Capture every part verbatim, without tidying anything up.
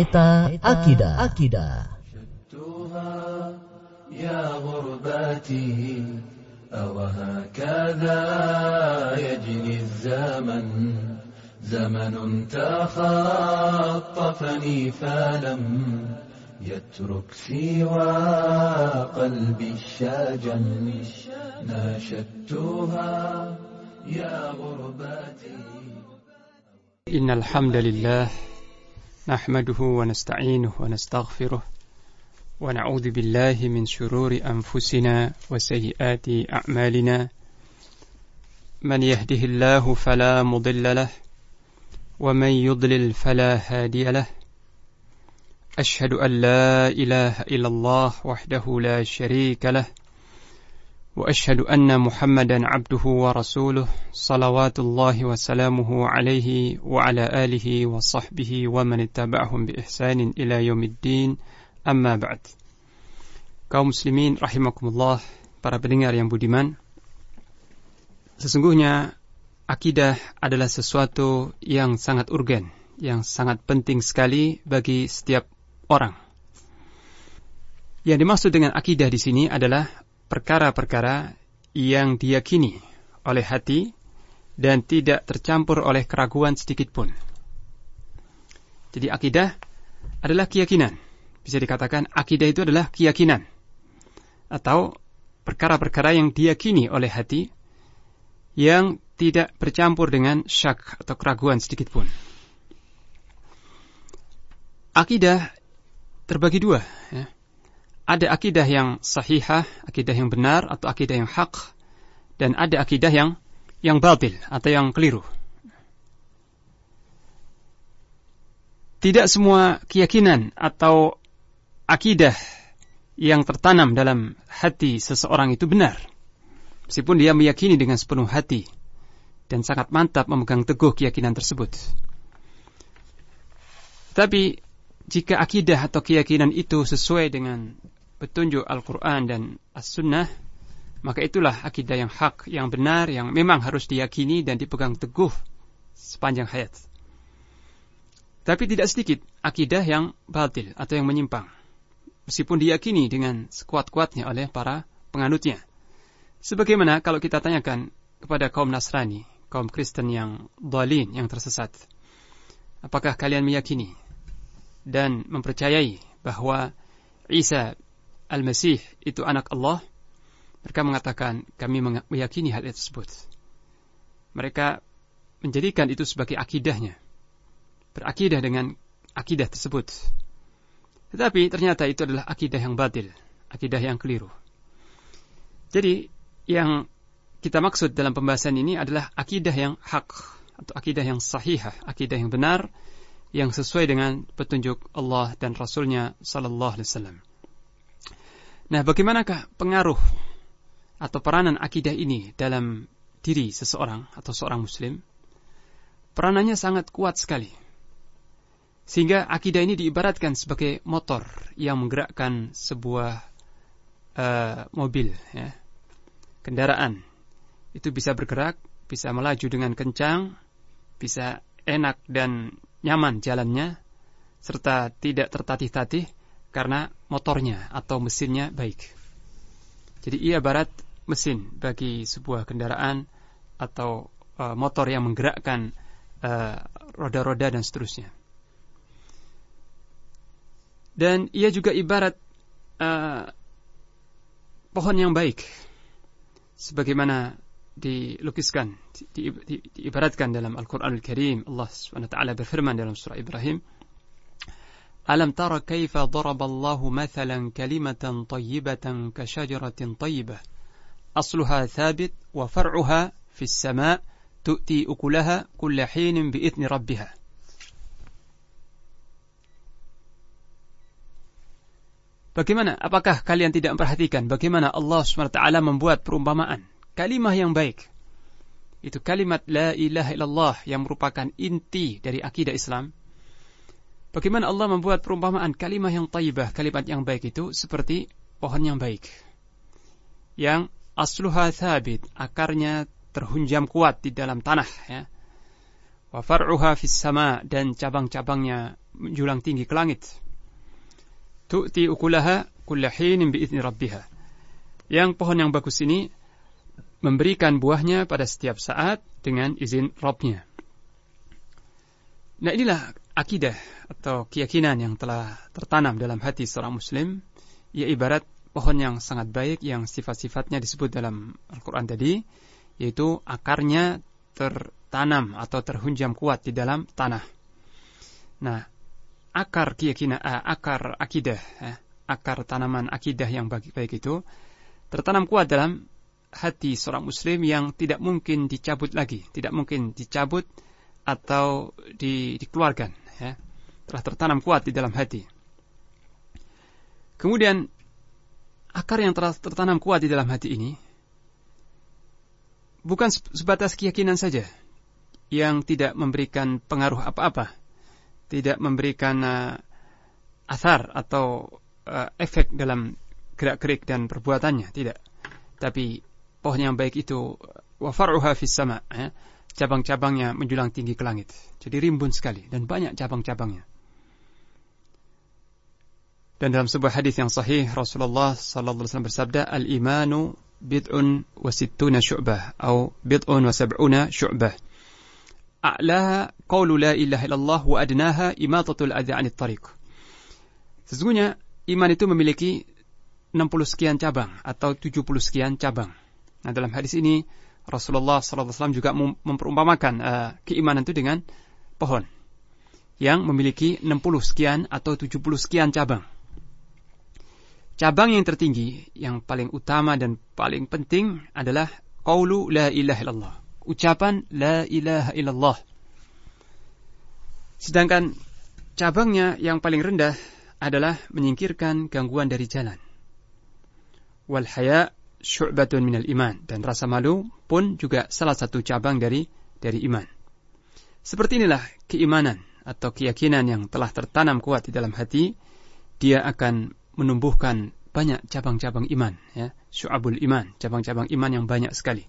Peta Akidah. Akidah. يا غرباتي أوهكذا يجري الزمن زمن تخطفني فلم يترك سوى قلبي الشاجن ناشدتها يا غرباتي. إن الحمد لله نحمده ونستعينه ونستغفره ونعوذ بالله من شرور أنفسنا وسيئات أعمالنا من يهده الله فلا مضل له ومن يضلل فلا هادي له أشهد أن لا إله إلا الله وحده لا شريك له وأشهد أن محمدا عبده ورسوله صلوات الله وسلامه عليه وعلى آله وصحبه ومن اتبعهم بإحسان إلى يوم الدين. Amma ba'd. Kaum muslimin rahimakumullah, para pendengar yang budiman. Sesungguhnya akidah adalah sesuatu yang sangat urgen, yang sangat penting sekali bagi setiap orang. Yang dimaksud dengan akidah di sini adalah perkara-perkara yang diyakini oleh hati dan tidak tercampur oleh keraguan sedikit pun. Jadi akidah adalah keyakinan. Bisa dikatakan akidah itu adalah keyakinan atau perkara-perkara yang diyakini oleh hati yang tidak bercampur dengan syak atau keraguan sedikit pun. Akidah terbagi dua, ya. Ada akidah yang sahihah, akidah yang benar atau akidah yang hak, dan ada akidah yang yang batil atau yang keliru. Tidak semua keyakinan atau akidah yang tertanam dalam hati seseorang itu benar, meskipun dia meyakini dengan sepenuh hati dan sangat mantap memegang teguh keyakinan tersebut. Tapi jika akidah atau keyakinan itu sesuai dengan petunjuk Al-Quran dan As-Sunnah, maka itulah akidah yang hak, yang benar, yang memang harus diyakini dan dipegang teguh sepanjang hayat. Tapi tidak sedikit akidah yang batil atau yang menyimpang, meskipun diyakini dengan sekuat-kuatnya oleh para penganutnya. Sebagaimana kalau kita tanyakan kepada kaum Nasrani, kaum Kristen yang dhalin, yang tersesat, apakah kalian meyakini dan mempercayai bahwa Isa Al-Masih itu anak Allah? Mereka mengatakan, kami meyakini hal tersebut. Mereka menjadikan itu sebagai akidahnya, berakidah dengan akidah tersebut. Tetapi ternyata itu adalah akidah yang batil, akidah yang keliru. Jadi yang kita maksud dalam pembahasan ini adalah akidah yang hak atau akidah yang sahihah, akidah yang benar, yang sesuai dengan petunjuk Allah dan Rasulnya sallallahu alaihi wasallam. Nah, bagaimanakah pengaruh atau peranan akidah ini dalam diri seseorang atau seorang muslim? Peranannya sangat kuat sekali. Sehingga akidah ini diibaratkan sebagai motor yang menggerakkan sebuah uh, mobil, ya. Kendaraan. Itu bisa bergerak, bisa melaju dengan kencang, bisa enak dan nyaman jalannya, serta tidak tertatih-tatih karena motornya atau mesinnya baik. Jadi ia ibarat mesin bagi sebuah kendaraan atau uh, motor yang menggerakkan uh, roda-roda dan seterusnya. Dan ia juga ibarat uh, pohon yang baik, sebagaimana dilukiskan, di, di, diibaratkan dalam Al-Quranul Karim. Allah subhanahu wa taala berfirman dalam surah Ibrahim, Alam tara kaifa daraballahu mathalan kalimatan tayyibatan kasyajaratin tayyibah asluha thabit wa far'uha fis sama' tu'ti ukulaha kulla hinin bi'idni rabbiha. Bagaimana? Apakah kalian tidak memperhatikan bagaimana Allah subhanahu wa taala membuat perumpamaan kalimah yang baik? Itu kalimat la ilaha illallah yang merupakan inti dari akidah Islam. Bagaimana Allah membuat perumpamaan kalimah yang thayyibah, kalimat yang baik itu seperti pohon yang baik, yang asluha thabit, akarnya terhunjam kuat di dalam tanah, ya. Wa far'uha fis sama, dan cabang-cabangnya menjulang tinggi ke langit. Tu'ti ukulaha kulla hinin bi'izni rabbiha. Yang pohon yang bagus ini memberikan buahnya pada setiap saat dengan izin Rabbnya. Nah, inilah akidah atau keyakinan yang telah tertanam dalam hati seorang muslim. Ia ibarat pohon yang sangat baik yang sifat-sifatnya disebut dalam Al-Quran tadi, yaitu akarnya tertanam atau terhunjam kuat di dalam tanah. Nah, akar keyakinan, eh, akar akidah, eh, akar tanaman akidah yang baik-baik itu tertanam kuat dalam hati seorang muslim yang tidak mungkin dicabut lagi, tidak mungkin dicabut atau di, dikeluarkan, ya. Telah tertanam kuat di dalam hati. Kemudian akar yang telah tertanam kuat di dalam hati ini bukan sebatas keyakinan saja yang tidak memberikan pengaruh apa-apa, tidak memberikan uh, athar atau uh, efek dalam gerak-gerik dan perbuatannya, tidak. Tapi pohon yang baik itu wa far'uha fis sama', ya. Cabang-cabangnya menjulang tinggi ke langit. Jadi rimbun sekali dan banyak cabang-cabangnya. Dan dalam sebuah hadis yang sahih Rasulullah sallallahu alaihi wasallam bersabda, "Al-imanu bid'un wa sittuna syu'bah atau bid'un wa sab'una syu'bah. A'laha qawlu la ilaha illallah wa adnaha imatatul adza 'anit tariq." Sesungguhnya iman itu memiliki enam puluh sekian cabang atau tujuh puluh sekian cabang. Nah, dalam hadis ini Rasulullah sallallahu alaihi wasallam juga memperumpamakan uh, keimanan itu dengan pohon yang memiliki enam puluh sekian atau tujuh puluh sekian cabang. Cabang yang tertinggi, yang paling utama dan paling penting adalah qaulu la ilaha illallah, ucapan la ilaha illallah. Sedangkan cabangnya yang paling rendah adalah menyingkirkan gangguan dari jalan. Wal haya syu'batun minal iman, dan rasa malu pun juga salah satu cabang dari dari iman. Seperti inilah keimanan atau keyakinan yang telah tertanam kuat di dalam hati. Dia akan menumbuhkan banyak cabang-cabang iman, ya, syu'abul iman, cabang-cabang iman yang banyak sekali.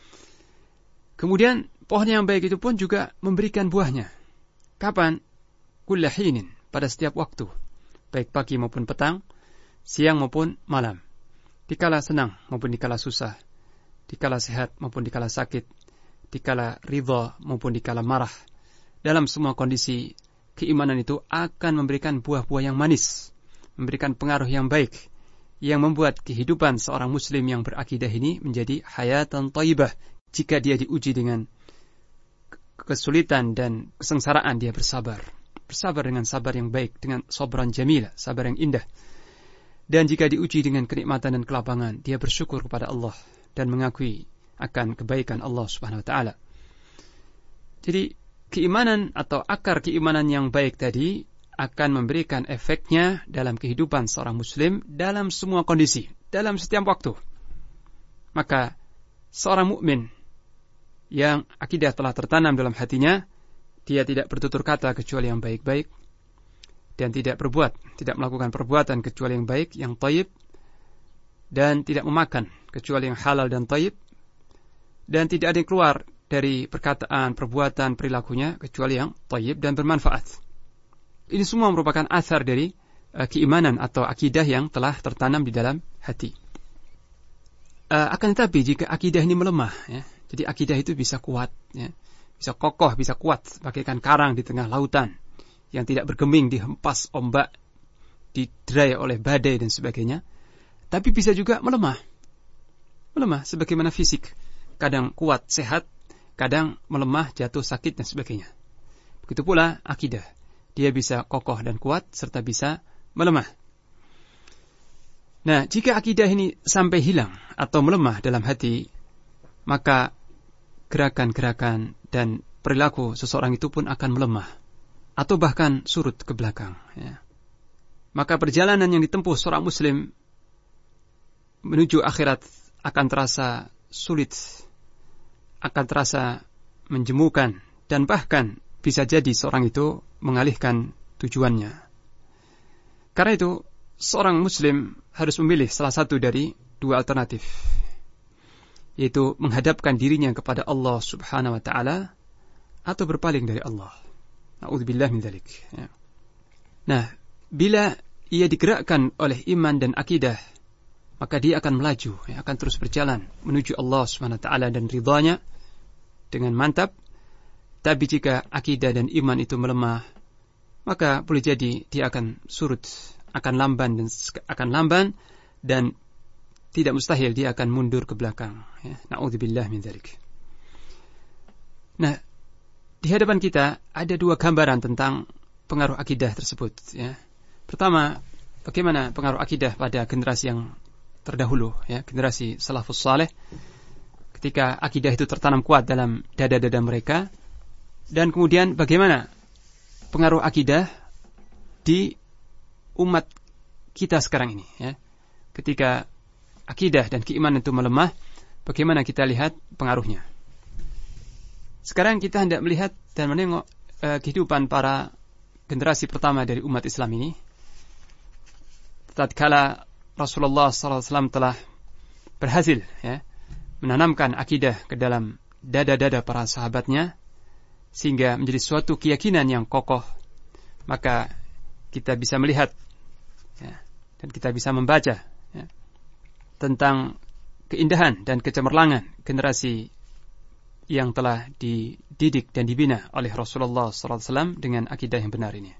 Kemudian pohon yang baik itu pun juga memberikan buahnya. Kapan? Kulla hinin, pada setiap waktu, baik pagi maupun petang, siang maupun malam. Dikala senang maupun dikala susah, dikala sehat maupun dikala sakit, dikala ridha maupun dikala marah. Dalam semua kondisi, keimanan itu akan memberikan buah-buah yang manis, memberikan pengaruh yang baik, yang membuat kehidupan seorang muslim yang berakidah ini menjadi hayatan thayyibah. Jika dia diuji dengan kesulitan dan kesengsaraan, dia bersabar. Bersabar dengan sabar yang baik, dengan sabran jamila, sabar yang indah. Dan jika diuji dengan kenikmatan dan kelapangan, dia bersyukur kepada Allah dan mengakui akan kebaikan Allah Subhanahu wa taala. Jadi keimanan atau akar keimanan yang baik tadi akan memberikan efeknya dalam kehidupan seorang muslim dalam semua kondisi, dalam setiap waktu. Maka seorang mukmin yang akidah telah tertanam dalam hatinya, dia tidak bertutur kata kecuali yang baik-baik, dan tidak berbuat, tidak melakukan perbuatan kecuali yang baik, yang thayyib, dan tidak memakan kecuali yang halal dan thayyib, dan tidak ada yang keluar dari perkataan, perbuatan, perilakunya kecuali yang thayyib dan bermanfaat. Ini semua merupakan asar dari uh, keimanan atau akidah yang telah tertanam di dalam hati. Uh, akan tetapi jika akidah ini melemah, ya, jadi akidah itu bisa kuat, ya, bisa kokoh, bisa kuat, bagaikan karang di tengah lautan yang tidak bergeming, dihempas ombak, diderai oleh badai dan sebagainya. Tapi bisa juga melemah. Melemah sebagaimana fisik. Kadang kuat, sehat, kadang melemah, jatuh, sakit dan sebagainya. Begitu pula akidah. Dia bisa kokoh dan kuat serta bisa melemah. Nah, jika akidah ini sampai hilang atau melemah dalam hati, maka gerakan-gerakan dan perilaku seseorang itu pun akan melemah atau bahkan surut ke belakang, ya. Maka perjalanan yang ditempuh seorang muslim menuju akhirat akan terasa sulit, akan terasa menjemukan, dan bahkan bisa jadi seorang itu mengalihkan tujuannya. Karena itu, seorang muslim harus memilih salah satu dari dua alternatif, yaitu menghadapkan dirinya kepada Allah Subhanahu wa taala atau berpaling dari Allah. Na'udzubillah min dzalik, ya. Nah, bila ia digerakkan oleh iman dan akidah, maka dia akan melaju, ya, akan terus berjalan menuju Allah subhanahu wa taala dan ridhanya dengan mantap. Tapi jika akidah dan iman itu melemah, maka boleh jadi dia akan surut, akan lamban dan akan lamban dan tidak mustahil dia akan mundur ke belakang. Ya. Na'udzubillah min dzalik. Nah, di hadapan kita ada dua gambaran tentang pengaruh akidah tersebut. Ya. Pertama, bagaimana pengaruh akidah pada generasi yang terdahulu, ya, generasi salafus saleh, ketika akidah itu tertanam kuat dalam dada-dada mereka, dan kemudian bagaimana pengaruh akidah di umat kita sekarang ini, ya. Ketika akidah dan keimanan itu melemah, bagaimana kita lihat pengaruhnya. Sekarang kita hendak melihat dan menengok uh, kehidupan para generasi pertama dari umat Islam ini. Tatkala Rasulullah sallallahu alaihi wasallam telah berhasil, ya, menanamkan akidah ke dalam dada-dada para sahabatnya, sehingga menjadi suatu keyakinan yang kokoh, maka kita bisa melihat, ya, dan kita bisa membaca, ya, tentang keindahan dan kecemerlangan generasi yang telah dididik dan dibina oleh Rasulullah sallallahu alaihi wasallam dengan akidah yang benar ini.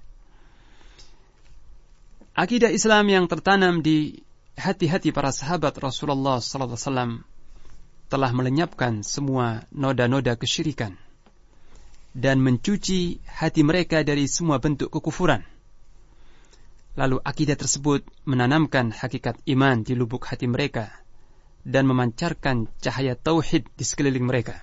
Akidah Islam yang tertanam di hati-hati para sahabat Rasulullah sallallahu alaihi wasallam telah melenyapkan semua noda-noda kesyirikan dan mencuci hati mereka dari semua bentuk kekufuran. Lalu akidah tersebut menanamkan hakikat iman di lubuk hati mereka dan memancarkan cahaya tauhid di sekeliling mereka.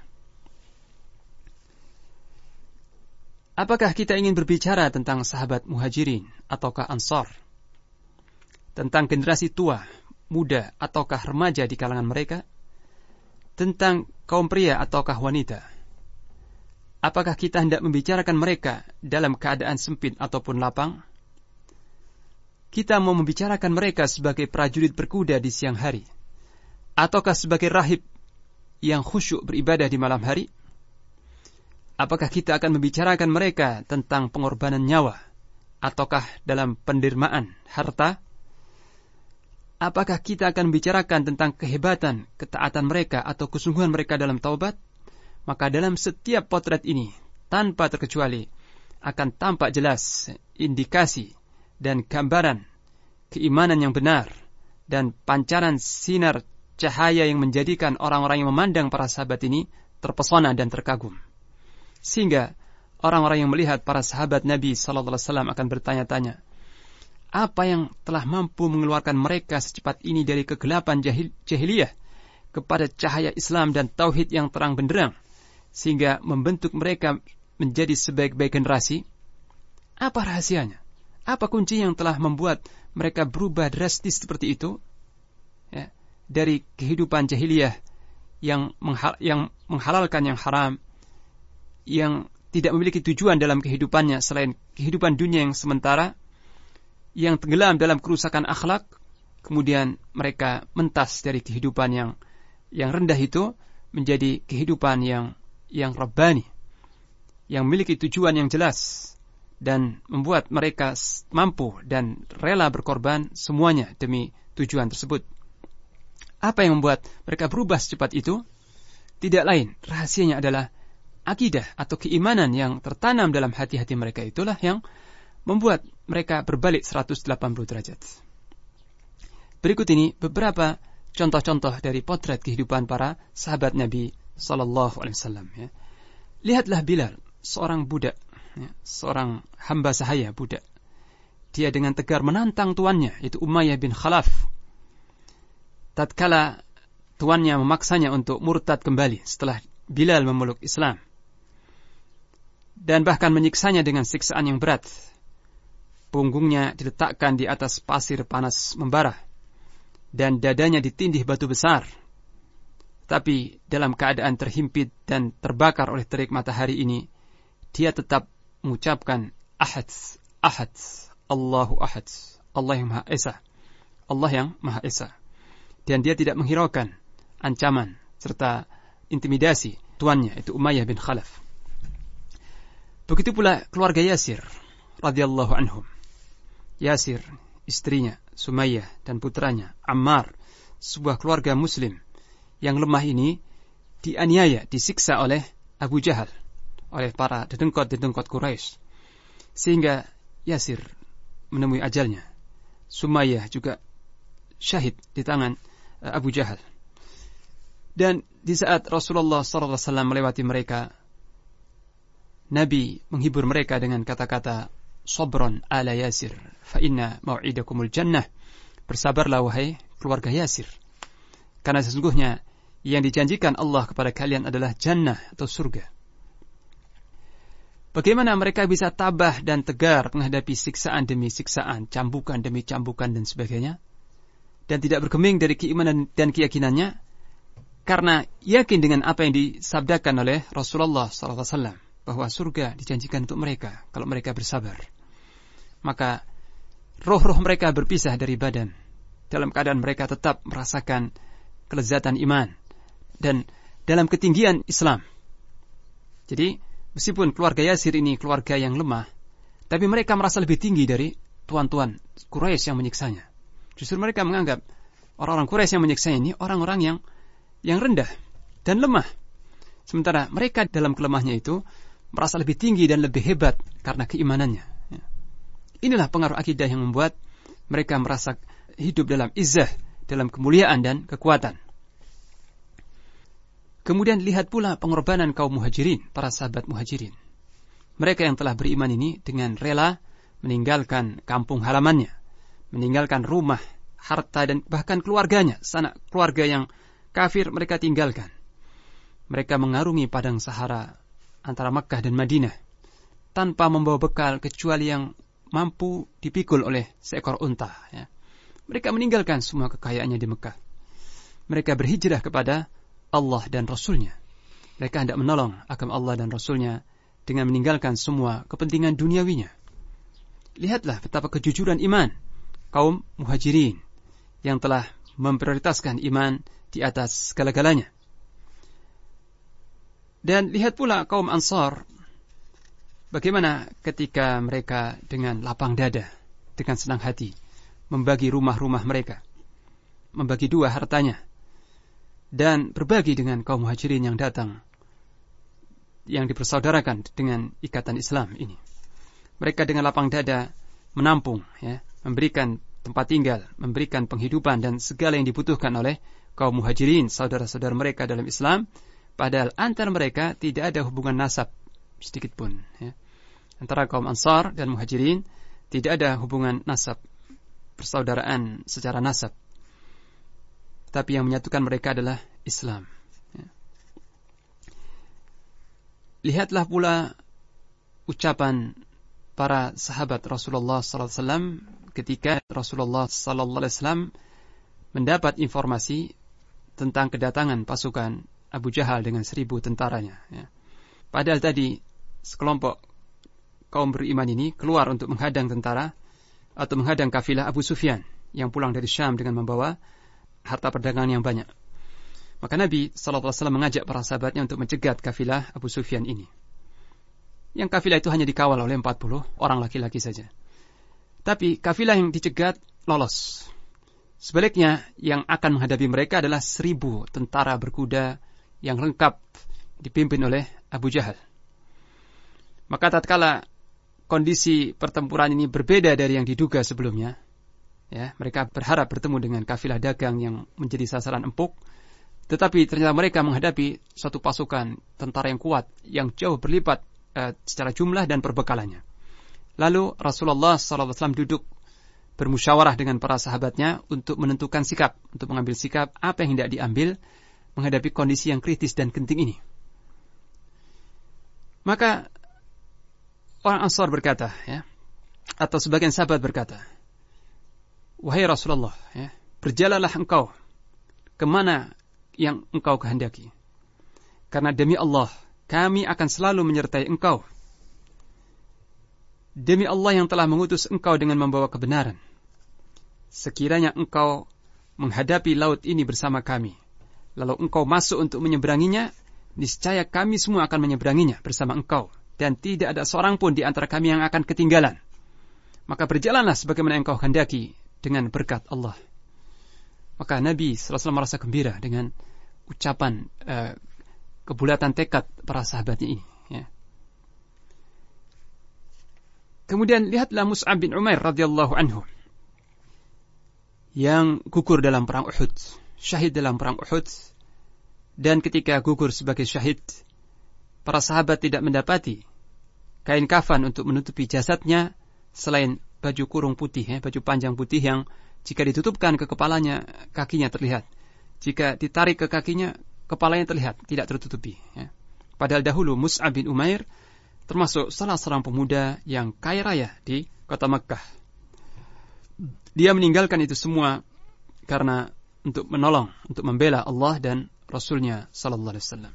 Apakah kita ingin berbicara tentang sahabat muhajirin ataukah ansar? Tentang generasi tua, muda, ataukah remaja di kalangan mereka? Tentang kaum pria ataukah wanita? Apakah kita hendak membicarakan mereka dalam keadaan sempit ataupun lapang? Kita mau membicarakan mereka sebagai prajurit berkuda di siang hari, ataukah sebagai rahib yang khusyuk beribadah di malam hari? Apakah kita akan membicarakan mereka tentang pengorbanan nyawa, ataukah dalam pendermaan harta? Apakah kita akan membicarakan tentang kehebatan, ketaatan mereka atau kesungguhan mereka dalam taubat? Maka dalam setiap potret ini, tanpa terkecuali, akan tampak jelas indikasi dan gambaran keimanan yang benar dan pancaran sinar cahaya yang menjadikan orang-orang yang memandang para sahabat ini terpesona dan terkagum. Sehingga orang-orang yang melihat para sahabat Nabi sallallahu alaihi wasallam akan bertanya-tanya, apa yang telah mampu mengeluarkan mereka secepat ini dari kegelapan jahil, jahiliyah kepada cahaya Islam dan tauhid yang terang benderang, sehingga membentuk mereka menjadi sebaik-baik generasi? Apa rahasianya? Apa kunci yang telah membuat mereka berubah drastis seperti itu, ya, dari kehidupan jahiliyah yang, menghal, yang menghalalkan yang haram, yang tidak memiliki tujuan dalam kehidupannya selain kehidupan dunia yang sementara, yang tenggelam dalam kerusakan akhlak, kemudian mereka mentas dari kehidupan yang yang rendah itu menjadi kehidupan yang yang rabbani, yang memiliki tujuan yang jelas dan membuat mereka mampu dan rela berkorban semuanya demi tujuan tersebut. Apa yang membuat mereka berubah secepat itu? Tidak lain, rahasianya adalah akidah atau keimanan yang tertanam dalam hati-hati mereka, itulah yang membuat mereka berbalik seratus delapan puluh derajat. Berikut ini beberapa contoh-contoh dari potret kehidupan para sahabat Nabi sallallahu alaihi wasallam, ya. Lihatlah Bilal, seorang budak, ya, seorang hamba sahaya budak. Dia dengan tegar menantang tuannya, yaitu Umayyah bin Khalaf. Tatkala tuannya memaksanya untuk murtad kembali setelah Bilal memeluk Islam, dan bahkan menyiksanya dengan siksaan yang berat. Punggungnya diletakkan di atas pasir panas membara, dan dadanya ditindih batu besar. Tapi dalam keadaan terhimpit dan terbakar oleh terik matahari ini, dia tetap mengucapkan Ahad, Ahad, Allahu Ahad, Allah yang Maha Esa, Allah yang Maha Esa. Dan dia tidak menghiraukan ancaman serta intimidasi tuannya, itu Umayyah bin Khalaf. Begitu pula keluarga Yasir radhiyallahu anhum. Yasir, istrinya, Sumayyah, dan putranya, Ammar, sebuah keluarga muslim yang lemah ini dianiaya, disiksa oleh Abu Jahal, oleh para dedengkot-dedengkot Quraisy, sehingga Yasir menemui ajalnya. Sumayyah juga syahid di tangan Abu Jahal. Dan di saat Rasulullah sallallahu alaihi wasallam melewati mereka, Nabi menghibur mereka dengan kata-kata, Sabron ala Yasir, fa inna mau'idakumul jannah. Bersabarlah wahai keluarga Yasir, karena sesungguhnya yang dijanjikan Allah kepada kalian adalah jannah atau surga. Bagaimana mereka bisa tabah dan tegar menghadapi siksaan demi siksaan, cambukan demi cambukan dan sebagainya, dan tidak bergeming dari keimanan dan keyakinannya, karena yakin dengan apa yang disabdakan oleh Rasulullah sallallahu alaihi wasallam, bahwa surga dijanjikan untuk mereka kalau mereka bersabar. Maka roh-roh mereka berpisah dari badan, dalam keadaan mereka tetap merasakan kelezatan iman dan dalam ketinggian Islam. Jadi meskipun keluarga Yasir ini keluarga yang lemah, tapi mereka merasa lebih tinggi dari tuan-tuan Quraisy yang menyiksanya. Justru mereka menganggap orang-orang Quraisy yang menyiksanya ini orang-orang yang yang rendah dan lemah. Sementara mereka dalam kelemahnya itu merasa lebih tinggi dan lebih hebat karena keimanannya. Inilah pengaruh akidah yang membuat mereka merasa hidup dalam izzah, dalam kemuliaan dan kekuatan. Kemudian lihat pula pengorbanan kaum muhajirin, para sahabat muhajirin. Mereka yang telah beriman ini dengan rela meninggalkan kampung halamannya, meninggalkan rumah, harta dan bahkan keluarganya, sanak keluarga yang kafir mereka tinggalkan. Mereka mengarungi padang Sahara antara Makkah dan Madinah tanpa membawa bekal kecuali yang mampu dipikul oleh seekor unta. Ya. Mereka meninggalkan semua kekayaannya di Mekah. Mereka berhijrah kepada Allah dan Rasulnya. Mereka hendak menolong agama Allah dan Rasulnya dengan meninggalkan semua kepentingan duniawinya. Lihatlah betapa kejujuran iman kaum muhajirin yang telah memprioritaskan iman di atas segala-galanya. Dan lihat pula kaum Ansar, bagaimana ketika mereka dengan lapang dada, dengan senang hati, membagi rumah-rumah mereka, membagi dua hartanya, dan berbagi dengan kaum muhajirin yang datang, yang dipersaudarakan dengan ikatan Islam ini. Mereka dengan lapang dada menampung, ya, memberikan tempat tinggal, memberikan penghidupan dan segala yang dibutuhkan oleh kaum muhajirin, saudara-saudara mereka dalam Islam, padahal antara mereka tidak ada hubungan nasab sedikit pun. Ya. Antara kaum Ansar dan muhajirin tidak ada hubungan nasab, persaudaraan secara nasab. Tapi yang menyatukan mereka adalah Islam. Ya. Lihatlah pula ucapan para sahabat Rasulullah sallallahu alaihi wasallam ketika Rasulullah sallallahu alaihi wasallam mendapat informasi tentang kedatangan pasukan Abu Jahal dengan seribu tentaranya. Ya. Padahal tadi sekelompok kaum beriman ini keluar untuk menghadang tentara atau menghadang kafilah Abu Sufyan yang pulang dari Syam dengan membawa harta perdagangan yang banyak. Maka Nabi sallallahu alaihi wasallam mengajak para sahabatnya untuk mencegat kafilah Abu Sufyan ini. Yang kafilah itu hanya dikawal oleh empat puluh orang laki-laki saja. Tapi kafilah yang dicegat lolos. Sebaliknya yang akan menghadapi mereka adalah seribu tentara berkuda yang lengkap dipimpin oleh Abu Jahal. Maka tatkala kondisi pertempuran ini berbeda dari yang diduga sebelumnya, ya, mereka berharap bertemu dengan kafilah dagang yang menjadi sasaran empuk, tetapi ternyata mereka menghadapi suatu pasukan tentara yang kuat, yang jauh berlipat eh, secara jumlah dan perbekalannya. Lalu Rasulullah sallallahu alaihi wasallam duduk bermusyawarah dengan para sahabatnya untuk menentukan sikap, untuk mengambil sikap apa yang hendak diambil menghadapi kondisi yang kritis dan genting ini. Maka orang Ansar berkata, ya, atau sebagian sahabat berkata, wahai Rasulullah, ya, berjalanlah engkau kemana yang engkau kehendaki. Karena demi Allah, kami akan selalu menyertai engkau. Demi Allah yang telah mengutus engkau dengan membawa kebenaran. Sekiranya engkau menghadapi laut ini bersama kami, lalu engkau masuk untuk menyeberanginya, niscaya kami semua akan menyeberanginya bersama engkau, dan tidak ada seorang pun di antara kami yang akan ketinggalan. maka berjalanlah sebagaimana engkau hendaki dengan berkat Allah. Maka Nabi sallallahu alaihi wasallam merasa gembira dengan ucapan uh, kebulatan tekad para sahabatnya ini. Ya. Kemudian lihatlah Mus'ab bin Umair radhiyallahu anhu yang gugur dalam perang Uhud, syahid dalam perang Uhud, dan ketika gugur sebagai syahid, para sahabat tidak mendapati kain kafan untuk menutupi jasadnya selain baju kurung putih, ya, baju panjang putih yang jika ditutupkan ke kepalanya, kakinya terlihat. Jika ditarik ke kakinya, kepalanya terlihat, tidak tertutupi. Ya. Padahal dahulu Mus'ab bin Umair termasuk salah seorang pemuda yang kaya raya di kota Makkah. Dia meninggalkan itu semua karena untuk menolong, untuk membela Allah dan Rasulnya sallallahu alaihi wasallam.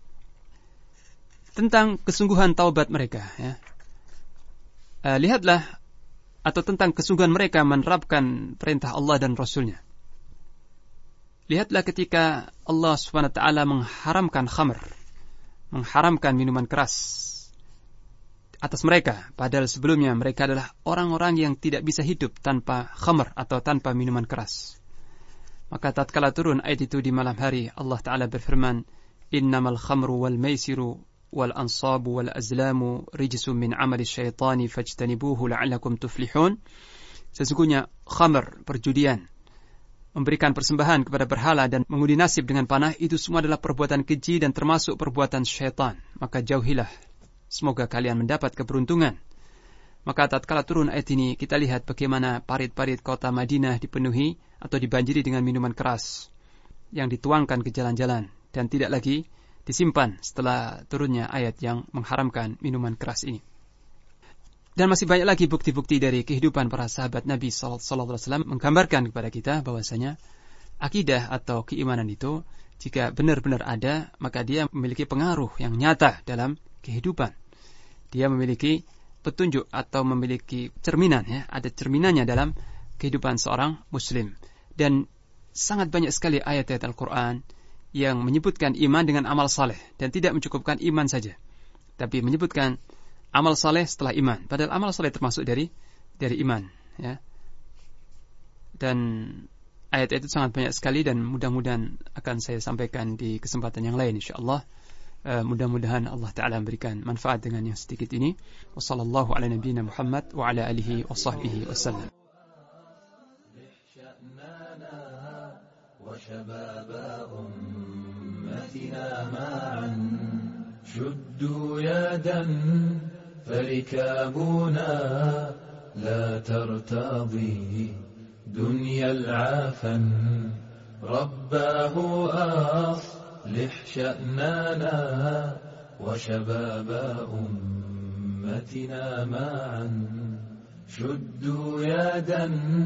Tentang kesungguhan taubat mereka, ya. Uh, lihatlah atau tentang kesungguhan mereka menerapkan perintah Allah dan Rasulnya. Lihatlah ketika Allah subhanahu wa taala mengharamkan khamr, mengharamkan minuman keras atas mereka, padahal sebelumnya mereka adalah orang-orang yang tidak bisa hidup tanpa khamr atau tanpa minuman keras. Maka tatkala turun ayat itu di malam hari, Allah taala berfirman, "Innamal khamru wal maisiru wal ansabu wal azlamu rijsum min amali syaitani fajtanibuhu la'allakum tuflihun." Sesungguhnya khamr, perjudian, memberikan persembahan kepada berhala dan mengundi nasib dengan panah, itu semua adalah perbuatan keji dan termasuk perbuatan syaitan. Maka jauhilah, semoga kalian mendapat keberuntungan. Maka tatkala turun ayat ini, kita lihat bagaimana parit-parit kota Madinah dipenuhi atau dibanjiri dengan minuman keras yang dituangkan ke jalan-jalan dan tidak lagi disimpan setelah turunnya ayat yang mengharamkan minuman keras ini. Dan masih banyak lagi bukti-bukti dari kehidupan para sahabat Nabi sallallahu alaihi wasallam menggambarkan kepada kita bahwasanya akidah atau keimanan itu jika benar-benar ada, maka dia memiliki pengaruh yang nyata dalam kehidupan. Dia memiliki petunjuk atau memiliki cerminan, ya, ada cerminannya dalam kehidupan seorang muslim. Dan sangat banyak sekali ayat-ayat Al-Quran yang menyebutkan iman dengan amal saleh dan tidak mencukupkan iman saja, tapi menyebutkan amal saleh setelah iman. Padahal amal saleh termasuk dari dari iman, ya. Dan ayat-ayat itu sangat banyak sekali dan mudah-mudahan akan saya sampaikan di kesempatan yang lain insyaallah. Uh, mudah-mudahan Allah Ta'ala memberikan manfaat dengan yang sedikit ini. Wassallallahu ala nabiyyina Muhammad wa ala alihi wa sahbihi wasallam. وشباب أمتنا معا شدوا يدا فركابنا لا ترتضي دنيا العافن رباه أصلح شأننا وشباب أمتنا معا شدوا يدا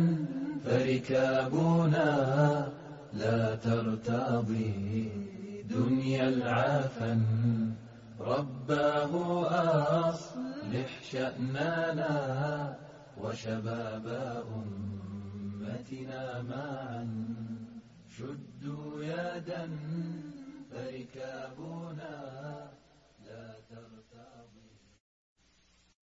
فركابنا لا ترتضي دنيا العافن رباه أصلح شأننا وشباب أمتنا معا شدوا يدا فركابنا